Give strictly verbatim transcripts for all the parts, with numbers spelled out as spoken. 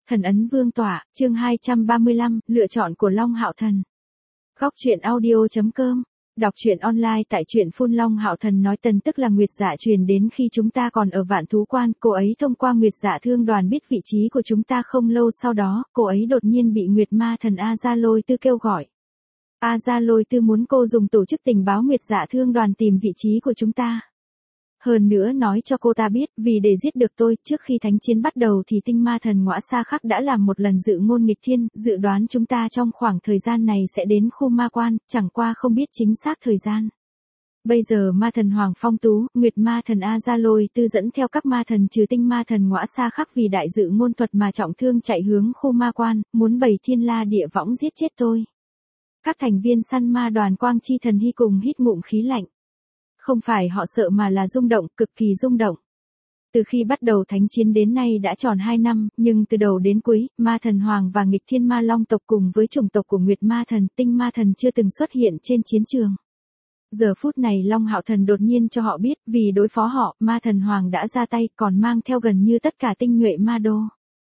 Thần ấn vương tỏa, chương hai trăm ba mươi lăm, lựa chọn của Long Hạo Thần. Góc truyện audio chấm com, đọc truyện online tại truyện phun. Long Hạo Thần nói Tần tức là Nguyệt Dạ truyền đến khi chúng ta còn ở Vạn Thú Quan, cô ấy thông qua Nguyệt Dạ Thương Đoàn biết vị trí của chúng ta. Không lâu sau đó, cô ấy đột nhiên bị Nguyệt Ma Thần A Gia Lôi Tư kêu gọi. A Gia Lôi Tư muốn cô dùng tổ chức tình báo Nguyệt Dạ Thương Đoàn tìm vị trí của chúng ta. Hơn nữa nói cho cô ta biết, vì để giết được tôi, trước khi thánh chiến bắt đầu thì tinh ma thần Ngõa Sa Khắc đã làm một lần dự ngôn nghịch thiên, dự đoán chúng ta trong khoảng thời gian này sẽ đến khu ma quan, chẳng qua không biết chính xác thời gian. Bây giờ ma thần Hoàng Phong Tú, Nguyệt Ma Thần A Gia Lôi Tư dẫn theo các ma thần trừ tinh ma thần Ngõa Sa Khắc vì đại dự ngôn thuật mà trọng thương chạy hướng khu ma quan, muốn bày thiên la địa võng giết chết tôi. Các thành viên săn ma đoàn Quang Chi Thần Hy cùng hít ngụm khí lạnh. Không phải họ sợ mà là rung động, cực kỳ rung động. Từ khi bắt đầu thánh chiến đến nay đã tròn hai năm, nhưng từ đầu đến cuối, ma thần Hoàng và nghịch thiên ma long tộc cùng với chủng tộc của Nguyệt Ma Thần, tinh ma thần chưa từng xuất hiện trên chiến trường. Giờ phút này Long Hạo Thần đột nhiên cho họ biết, vì đối phó họ, ma thần Hoàng đã ra tay, còn mang theo gần như tất cả tinh nhuệ ma đô.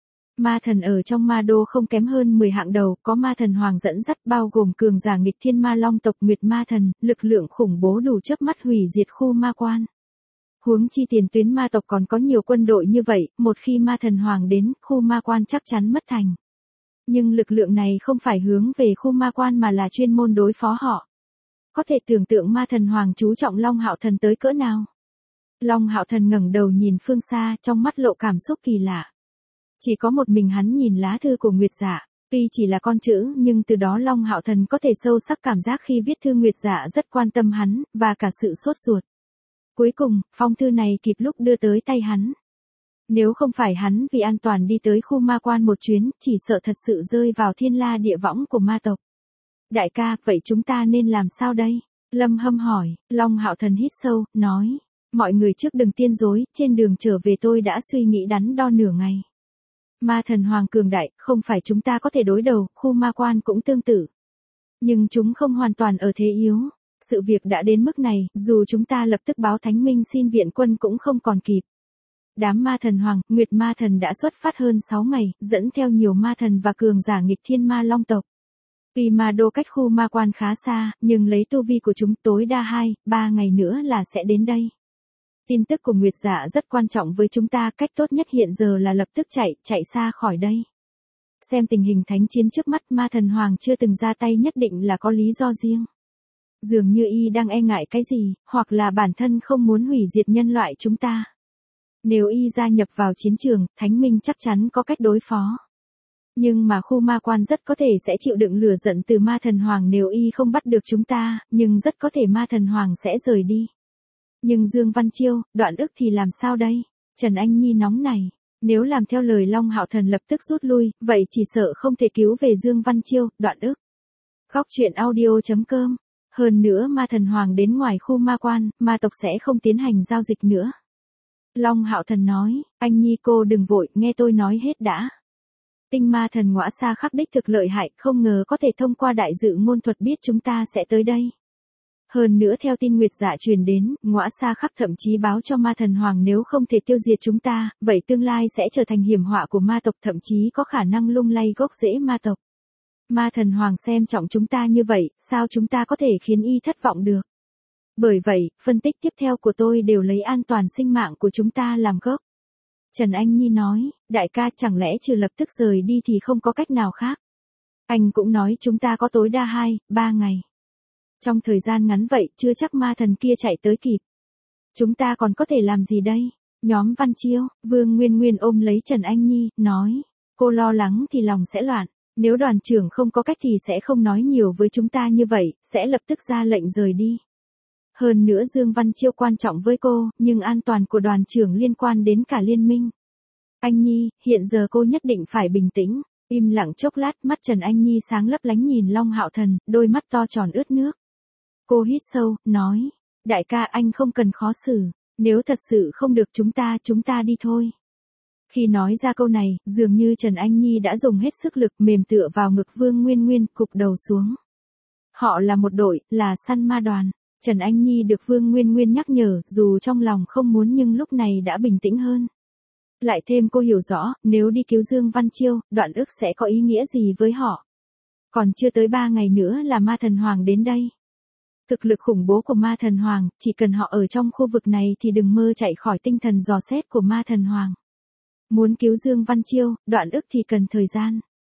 Ma thần ở trong ma đô không kém hơn mười hạng đầu, có ma thần Hoàng dẫn dắt bao gồm cường giả nghịch thiên ma long tộc Nguyệt Ma Thần, lực lượng khủng bố đủ chớp mắt hủy diệt khu ma quan. Huống chi tiền tuyến ma tộc còn có nhiều quân đội như vậy, một khi ma thần Hoàng đến, khu ma quan chắc chắn mất thành. Nhưng lực lượng này không phải hướng về khu ma quan mà là chuyên môn đối phó họ. Có thể tưởng tượng ma thần Hoàng chú trọng Long Hạo Thần tới cỡ nào. Long Hạo Thần ngẩng đầu nhìn phương xa, trong mắt lộ cảm xúc kỳ lạ. Chỉ có một mình hắn nhìn lá thư của Nguyệt Dạ, tuy chỉ là con chữ nhưng từ đó Long Hạo Thần có thể sâu sắc cảm giác khi viết thư Nguyệt Dạ rất quan tâm hắn, và cả sự sốt ruột. Cuối cùng, phong thư này kịp lúc đưa tới tay hắn. Nếu không phải hắn vì an toàn đi tới khu ma quan một chuyến, chỉ sợ thật sự rơi vào thiên la địa võng của ma tộc. Đại ca, vậy chúng ta nên làm sao đây? Lâm Hâm hỏi. Long Hạo Thần hít sâu, nói. Mọi người trước đừng tiên dối, trên đường trở về tôi đã suy nghĩ đắn đo nửa ngày. Ma thần Hoàng cường đại, không phải chúng ta có thể đối đầu, khu ma quan cũng tương tự. Nhưng chúng không hoàn toàn ở thế yếu. Sự việc đã đến mức này, dù chúng ta lập tức báo Thánh Minh xin viện quân cũng không còn kịp. Đám ma thần Hoàng, Nguyệt Ma Thần đã xuất phát hơn sáu ngày, dẫn theo nhiều ma thần và cường giả nghịch thiên ma long tộc. Vì ma đô cách khu ma quan khá xa, nhưng lấy tu vi của chúng tối đa hai, ba ngày nữa là sẽ đến đây. Tin tức của Nguyệt Dạ rất quan trọng với chúng ta, cách tốt nhất hiện giờ là lập tức chạy, chạy xa khỏi đây. Xem tình hình thánh chiến trước mắt, ma thần Hoàng chưa từng ra tay nhất định là có lý do riêng. Dường như y đang e ngại cái gì, hoặc là bản thân không muốn hủy diệt nhân loại chúng ta. Nếu y gia nhập vào chiến trường, Thánh Minh chắc chắn có cách đối phó. Nhưng mà khu ma quan rất có thể sẽ chịu đựng lửa giận từ ma thần Hoàng nếu y không bắt được chúng ta, nhưng rất có thể ma thần Hoàng sẽ rời đi. Nhưng Dương Văn Chiêu, Đoạn Ức thì làm sao đây? Trần Anh Nhi nóng này. Nếu làm theo lời Long Hạo Thần lập tức rút lui, vậy chỉ sợ không thể cứu về Dương Văn Chiêu, Đoạn Ức. Góc truyện audio chấm com. Hơn nữa ma thần Hoàng đến ngoài khu ma quan, ma tộc sẽ không tiến hành giao dịch nữa. Long Hạo Thần nói, anh Nhi cô đừng vội, nghe tôi nói hết đã. Tinh ma thần Ngõa Sa Khắc đích thực lợi hại, không ngờ có thể thông qua đại dự ngôn thuật biết chúng ta sẽ tới đây. Hơn nữa theo tin Nguyệt Dạ truyền đến, Ngõa Sa Khắc thậm chí báo cho ma thần Hoàng nếu không thể tiêu diệt chúng ta, vậy tương lai sẽ trở thành hiểm họa của ma tộc, thậm chí có khả năng lung lay gốc rễ ma tộc. Ma thần Hoàng xem trọng chúng ta như vậy, sao chúng ta có thể khiến y thất vọng được? Bởi vậy, phân tích tiếp theo của tôi đều lấy an toàn sinh mạng của chúng ta làm gốc. Trần Anh Nhi nói, đại ca chẳng lẽ trừ lập tức rời đi thì không có cách nào khác? Anh cũng nói chúng ta có tối đa hai, ba ngày. Trong thời gian ngắn vậy, chưa chắc ma thần kia chạy tới kịp. Chúng ta còn có thể làm gì đây? Nhóm Văn Chiêu, Vương Nguyên Nguyên ôm lấy Trần Anh Nhi, nói, cô lo lắng thì lòng sẽ loạn. Nếu đoàn trưởng không có cách thì sẽ không nói nhiều với chúng ta như vậy, sẽ lập tức ra lệnh rời đi. Hơn nữa Dương Văn Chiêu quan trọng với cô, nhưng an toàn của đoàn trưởng liên quan đến cả liên minh. Anh Nhi, hiện giờ cô nhất định phải bình tĩnh. Im lặng chốc lát, mắt Trần Anh Nhi sáng lấp lánh nhìn Long Hạo Thần, đôi mắt to tròn ướt nước. Cô hít sâu, nói, đại ca anh không cần khó xử, nếu thật sự không được chúng ta, chúng ta đi thôi. Khi nói ra câu này, dường như Trần Anh Nhi đã dùng hết sức lực mềm tựa vào ngực Vương Nguyên Nguyên, cụp đầu xuống. Họ là một đội, là săn ma đoàn. Trần Anh Nhi được Vương Nguyên Nguyên nhắc nhở, dù trong lòng không muốn nhưng lúc này đã bình tĩnh hơn. Lại thêm cô hiểu rõ, nếu đi cứu Dương Văn Chiêu, Đoạn Ức sẽ có ý nghĩa gì với họ. Còn chưa tới ba ngày nữa là ma thần hoàng đến đây. Thực lực khủng bố của ma thần hoàng, chỉ cần họ ở trong khu vực này thì đừng mơ chạy khỏi tinh thần dò xét của ma thần hoàng. Muốn cứu Dương Văn Chiêu, Đoạn Ức thì cần thời gian.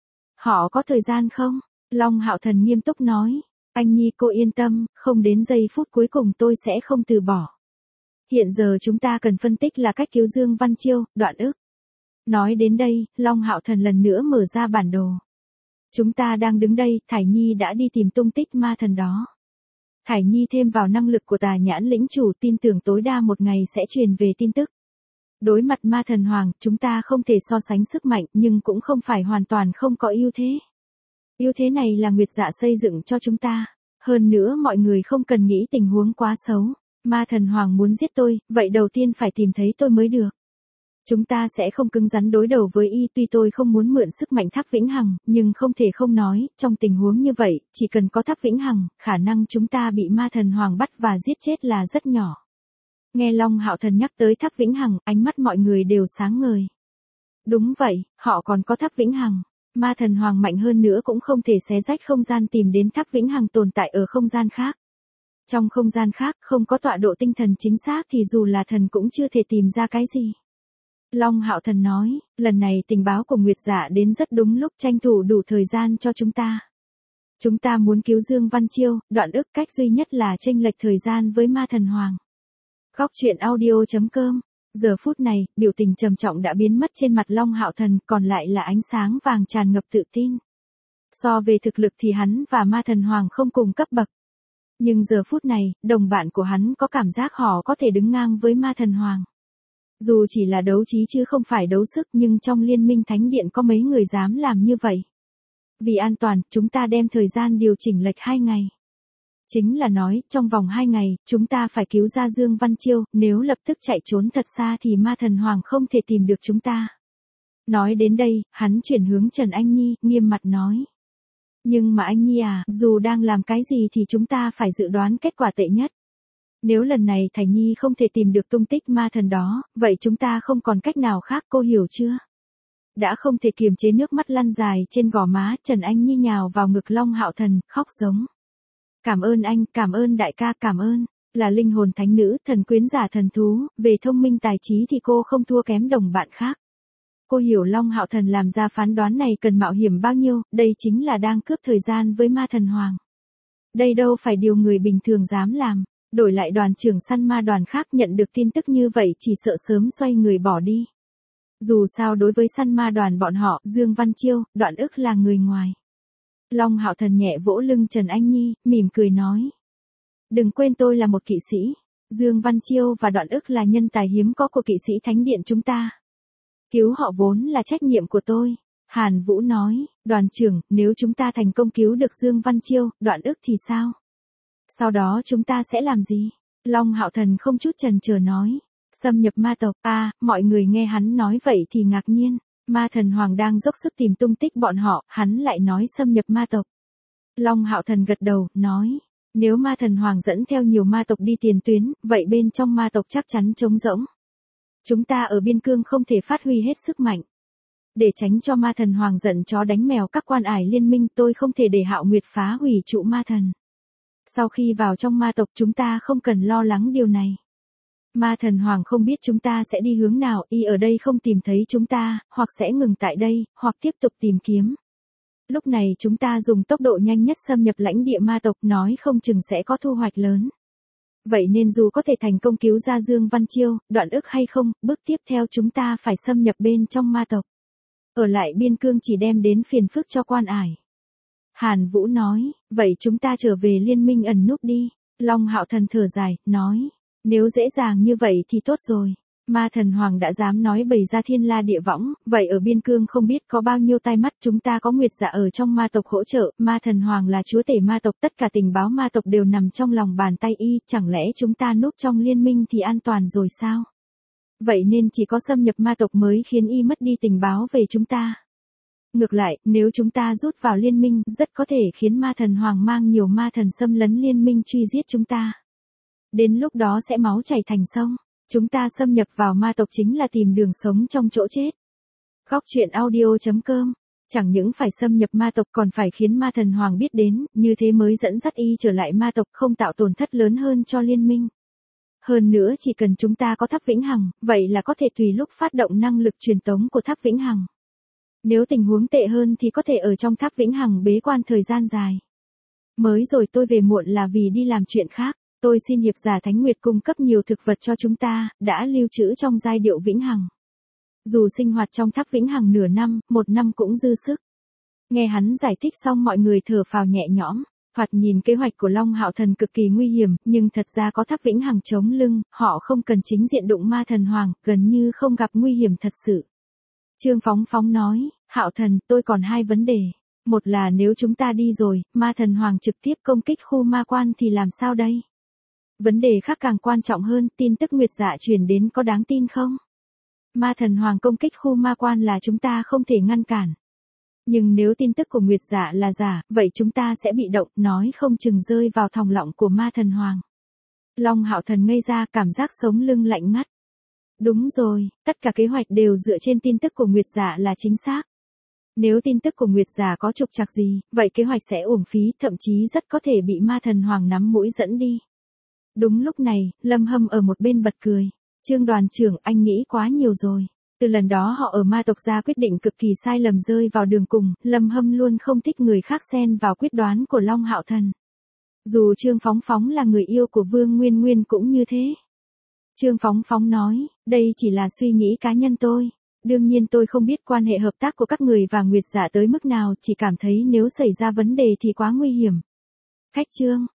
Họ có thời gian không? Long Hạo Thần nghiêm túc nói. Anh Nhi cô yên tâm, không đến giây phút cuối cùng tôi sẽ không từ bỏ. Hiện giờ chúng ta cần phân tích là cách cứu Dương Văn Chiêu, Đoạn Ức. Nói đến đây, Long Hạo Thần lần nữa mở ra bản đồ. Chúng ta đang đứng đây, Thải Nhi đã đi tìm tung tích ma thần đó. Thải Nhi thêm vào năng lực của Tà Nhãn lĩnh chủ, tin tưởng tối đa một ngày sẽ truyền về tin tức. Đối mặt ma thần hoàng, chúng ta không thể so sánh sức mạnh nhưng cũng không phải hoàn toàn không có ưu thế. Ưu thế này là Nguyệt Dạ xây dựng cho chúng ta. Hơn nữa mọi người không cần nghĩ tình huống quá xấu. Ma thần hoàng muốn giết tôi, vậy đầu tiên phải tìm thấy tôi mới được. Chúng ta sẽ không cứng rắn đối đầu với y, tuy tôi không muốn mượn sức mạnh Tháp Vĩnh Hằng, nhưng không thể không nói, trong tình huống như vậy, chỉ cần có Tháp Vĩnh Hằng, khả năng chúng ta bị ma thần hoàng bắt và giết chết là rất nhỏ. Nghe Long Hạo Thần nhắc tới Tháp Vĩnh Hằng, ánh mắt mọi người đều sáng ngời. Đúng vậy, họ còn có Tháp Vĩnh Hằng. Ma thần hoàng mạnh hơn nữa cũng không thể xé rách không gian tìm đến Tháp Vĩnh Hằng tồn tại ở không gian khác. Trong không gian khác không có tọa độ tinh thần chính xác thì dù là thần cũng chưa thể tìm ra cái gì. Long Hạo Thần nói, lần này tình báo của Nguyệt Dạ đến rất đúng lúc, tranh thủ đủ thời gian cho chúng ta. Chúng ta muốn cứu Dương Văn Chiêu, Đoạn Ức, cách duy nhất là chênh lệch thời gian với ma thần hoàng. Góc truyện audio chấm com. Giờ phút này, biểu tình trầm trọng đã biến mất trên mặt Long Hạo Thần, còn lại là ánh sáng vàng tràn ngập tự tin. So về thực lực thì hắn và ma thần hoàng không cùng cấp bậc. Nhưng giờ phút này, đồng bạn của hắn có cảm giác họ có thể đứng ngang với ma thần hoàng. Dù chỉ là đấu trí chứ không phải đấu sức, nhưng trong Liên minh Thánh Điện có mấy người dám làm như vậy. Vì an toàn, chúng ta đem thời gian điều chỉnh lệch hai ngày. Chính là nói, trong vòng hai ngày, chúng ta phải cứu ra Dương Văn Chiêu, nếu lập tức chạy trốn thật xa thì ma thần hoàng không thể tìm được chúng ta. Nói đến đây, hắn chuyển hướng Trần Anh Nhi, nghiêm mặt nói. Nhưng mà anh Nhi à, dù đang làm cái gì thì chúng ta phải dự đoán kết quả tệ nhất. Nếu lần này Thải Nhi không thể tìm được tung tích ma thần đó, vậy chúng ta không còn cách nào khác, cô hiểu chưa? Đã không thể kiềm chế nước mắt lăn dài trên gò má, Trần Anh Nhi nhào vào ngực Long Hạo Thần, khóc giống. Cảm ơn anh, cảm ơn đại ca, cảm ơn. Là linh hồn thánh nữ, thần quyến giả thần thú, về thông minh tài trí thì cô không thua kém đồng bạn khác. Cô hiểu Long Hạo Thần làm ra phán đoán này cần mạo hiểm bao nhiêu, đây chính là đang cướp thời gian với ma thần hoàng. Đây đâu phải điều người bình thường dám làm. Đổi lại đoàn trưởng săn ma đoàn khác nhận được tin tức như vậy chỉ sợ sớm xoay người bỏ đi. Dù sao đối với săn ma đoàn bọn họ, Dương Văn Chiêu, Đoạn Ức là người ngoài. Long Hạo Thần nhẹ vỗ lưng Trần Anh Nhi, mỉm cười nói. Đừng quên tôi là một kỵ sĩ. Dương Văn Chiêu và Đoạn Ức là nhân tài hiếm có của kỵ sĩ Thánh Điện chúng ta. Cứu họ vốn là trách nhiệm của tôi. Hàn Vũ nói, đoàn trưởng, nếu chúng ta thành công cứu được Dương Văn Chiêu, Đoạn Ức thì sao? Sau đó chúng ta sẽ làm gì? Long Hạo Thần không chút chần chờ nói. Xâm nhập ma tộc. À, mọi người nghe hắn nói vậy thì ngạc nhiên. Ma thần hoàng đang dốc sức tìm tung tích bọn họ, hắn lại nói xâm nhập ma tộc. Long Hạo Thần gật đầu, nói. Nếu ma thần hoàng dẫn theo nhiều ma tộc đi tiền tuyến, vậy bên trong ma tộc chắc chắn trống rỗng. Chúng ta ở biên cương không thể phát huy hết sức mạnh. Để tránh cho ma thần hoàng giận chó đánh mèo các quan ải liên minh, tôi không thể để Hạo Nguyệt phá hủy trụ ma thần. Sau khi vào trong ma tộc chúng ta không cần lo lắng điều này. Ma thần hoàng không biết chúng ta sẽ đi hướng nào, y ở đây không tìm thấy chúng ta, hoặc sẽ ngừng tại đây, hoặc tiếp tục tìm kiếm. Lúc này chúng ta dùng tốc độ nhanh nhất xâm nhập lãnh địa ma tộc, nói không chừng sẽ có thu hoạch lớn. Vậy nên dù có thể thành công cứu ra Dương Văn Chiêu, Đoạn Ức hay không, bước tiếp theo chúng ta phải xâm nhập bên trong ma tộc. Ở lại biên cương chỉ đem đến phiền phức cho quan ải. Hàn Vũ nói, vậy chúng ta trở về liên minh ẩn núp đi. Long Hạo Thần thở dài, nói, nếu dễ dàng như vậy thì tốt rồi. Ma thần hoàng đã dám nói bày ra thiên la địa võng, vậy ở biên cương không biết có bao nhiêu tai mắt, chúng ta có Nguyệt Dạ ở trong ma tộc hỗ trợ, ma thần hoàng là chúa tể ma tộc, tất cả tình báo ma tộc đều nằm trong lòng bàn tay y, chẳng lẽ chúng ta núp trong liên minh thì an toàn rồi sao? Vậy nên chỉ có xâm nhập ma tộc mới khiến y mất đi tình báo về chúng ta. Ngược lại, nếu chúng ta rút vào liên minh, rất có thể khiến ma thần hoàng mang nhiều ma thần xâm lấn liên minh truy giết chúng ta. Đến lúc đó sẽ máu chảy thành sông. Chúng ta xâm nhập vào ma tộc chính là tìm đường sống trong chỗ chết. Góc truyện audio.com. Chẳng những phải xâm nhập ma tộc còn phải khiến ma thần hoàng biết đến, như thế mới dẫn dắt y trở lại ma tộc, không tạo tổn thất lớn hơn cho liên minh. Hơn nữa chỉ cần chúng ta có tháp vĩnh hằng, vậy là có thể tùy lúc phát động năng lực truyền tống của tháp vĩnh hằng. Nếu tình huống tệ hơn thì có thể ở trong tháp vĩnh hằng bế quan thời gian dài. Mới rồi tôi về muộn là vì đi làm chuyện khác. Tôi xin hiệp giả Thánh Nguyệt cung cấp nhiều thực vật cho chúng ta, đã lưu trữ trong giai điệu vĩnh hằng. Dù sinh hoạt trong tháp vĩnh hằng nửa năm, một năm cũng dư sức. Nghe hắn giải thích xong mọi người thở phào nhẹ nhõm. Thoạt nhìn kế hoạch của Long Hạo Thần cực kỳ nguy hiểm, nhưng thật ra có tháp vĩnh hằng chống lưng, họ không cần chính diện đụng ma thần hoàng, gần như không gặp nguy hiểm thật sự. Trương Phóng Phóng nói, Hạo Thần, tôi còn hai vấn đề. Một là nếu chúng ta đi rồi, ma thần hoàng trực tiếp công kích khu ma quan thì làm sao đây? Vấn đề khác càng quan trọng hơn, tin tức Nguyệt Dạ truyền đến có đáng tin không? Ma thần hoàng công kích khu ma quan là chúng ta không thể ngăn cản. Nhưng nếu tin tức của Nguyệt Dạ là giả, vậy chúng ta sẽ bị động, nói không chừng rơi vào thòng lọng của ma thần hoàng. Long Hạo Thần ngây ra, cảm giác sống lưng lạnh ngắt. Đúng rồi, tất cả kế hoạch đều dựa trên tin tức của Nguyệt Dạ là chính xác. Nếu tin tức của Nguyệt Dạ có trục trặc gì, vậy kế hoạch sẽ uổng phí, thậm chí rất có thể bị ma thần hoàng nắm mũi dẫn đi. Đúng lúc này, Lâm Hâm ở một bên bật cười. Trương đoàn trưởng, anh nghĩ quá nhiều rồi. Từ lần đó họ ở ma tộc ra quyết định cực kỳ sai lầm rơi vào đường cùng, Lâm Hâm luôn không thích người khác xen vào quyết đoán của Long Hạo Thần. Dù Trương Phóng Phóng là người yêu của Vương Nguyên Nguyên cũng như thế. Trương Phóng Phóng nói, đây chỉ là suy nghĩ cá nhân tôi. Đương nhiên tôi không biết quan hệ hợp tác của các người và Nguyệt Dạ tới mức nào, chỉ cảm thấy nếu xảy ra vấn đề thì quá nguy hiểm. Khách Trương,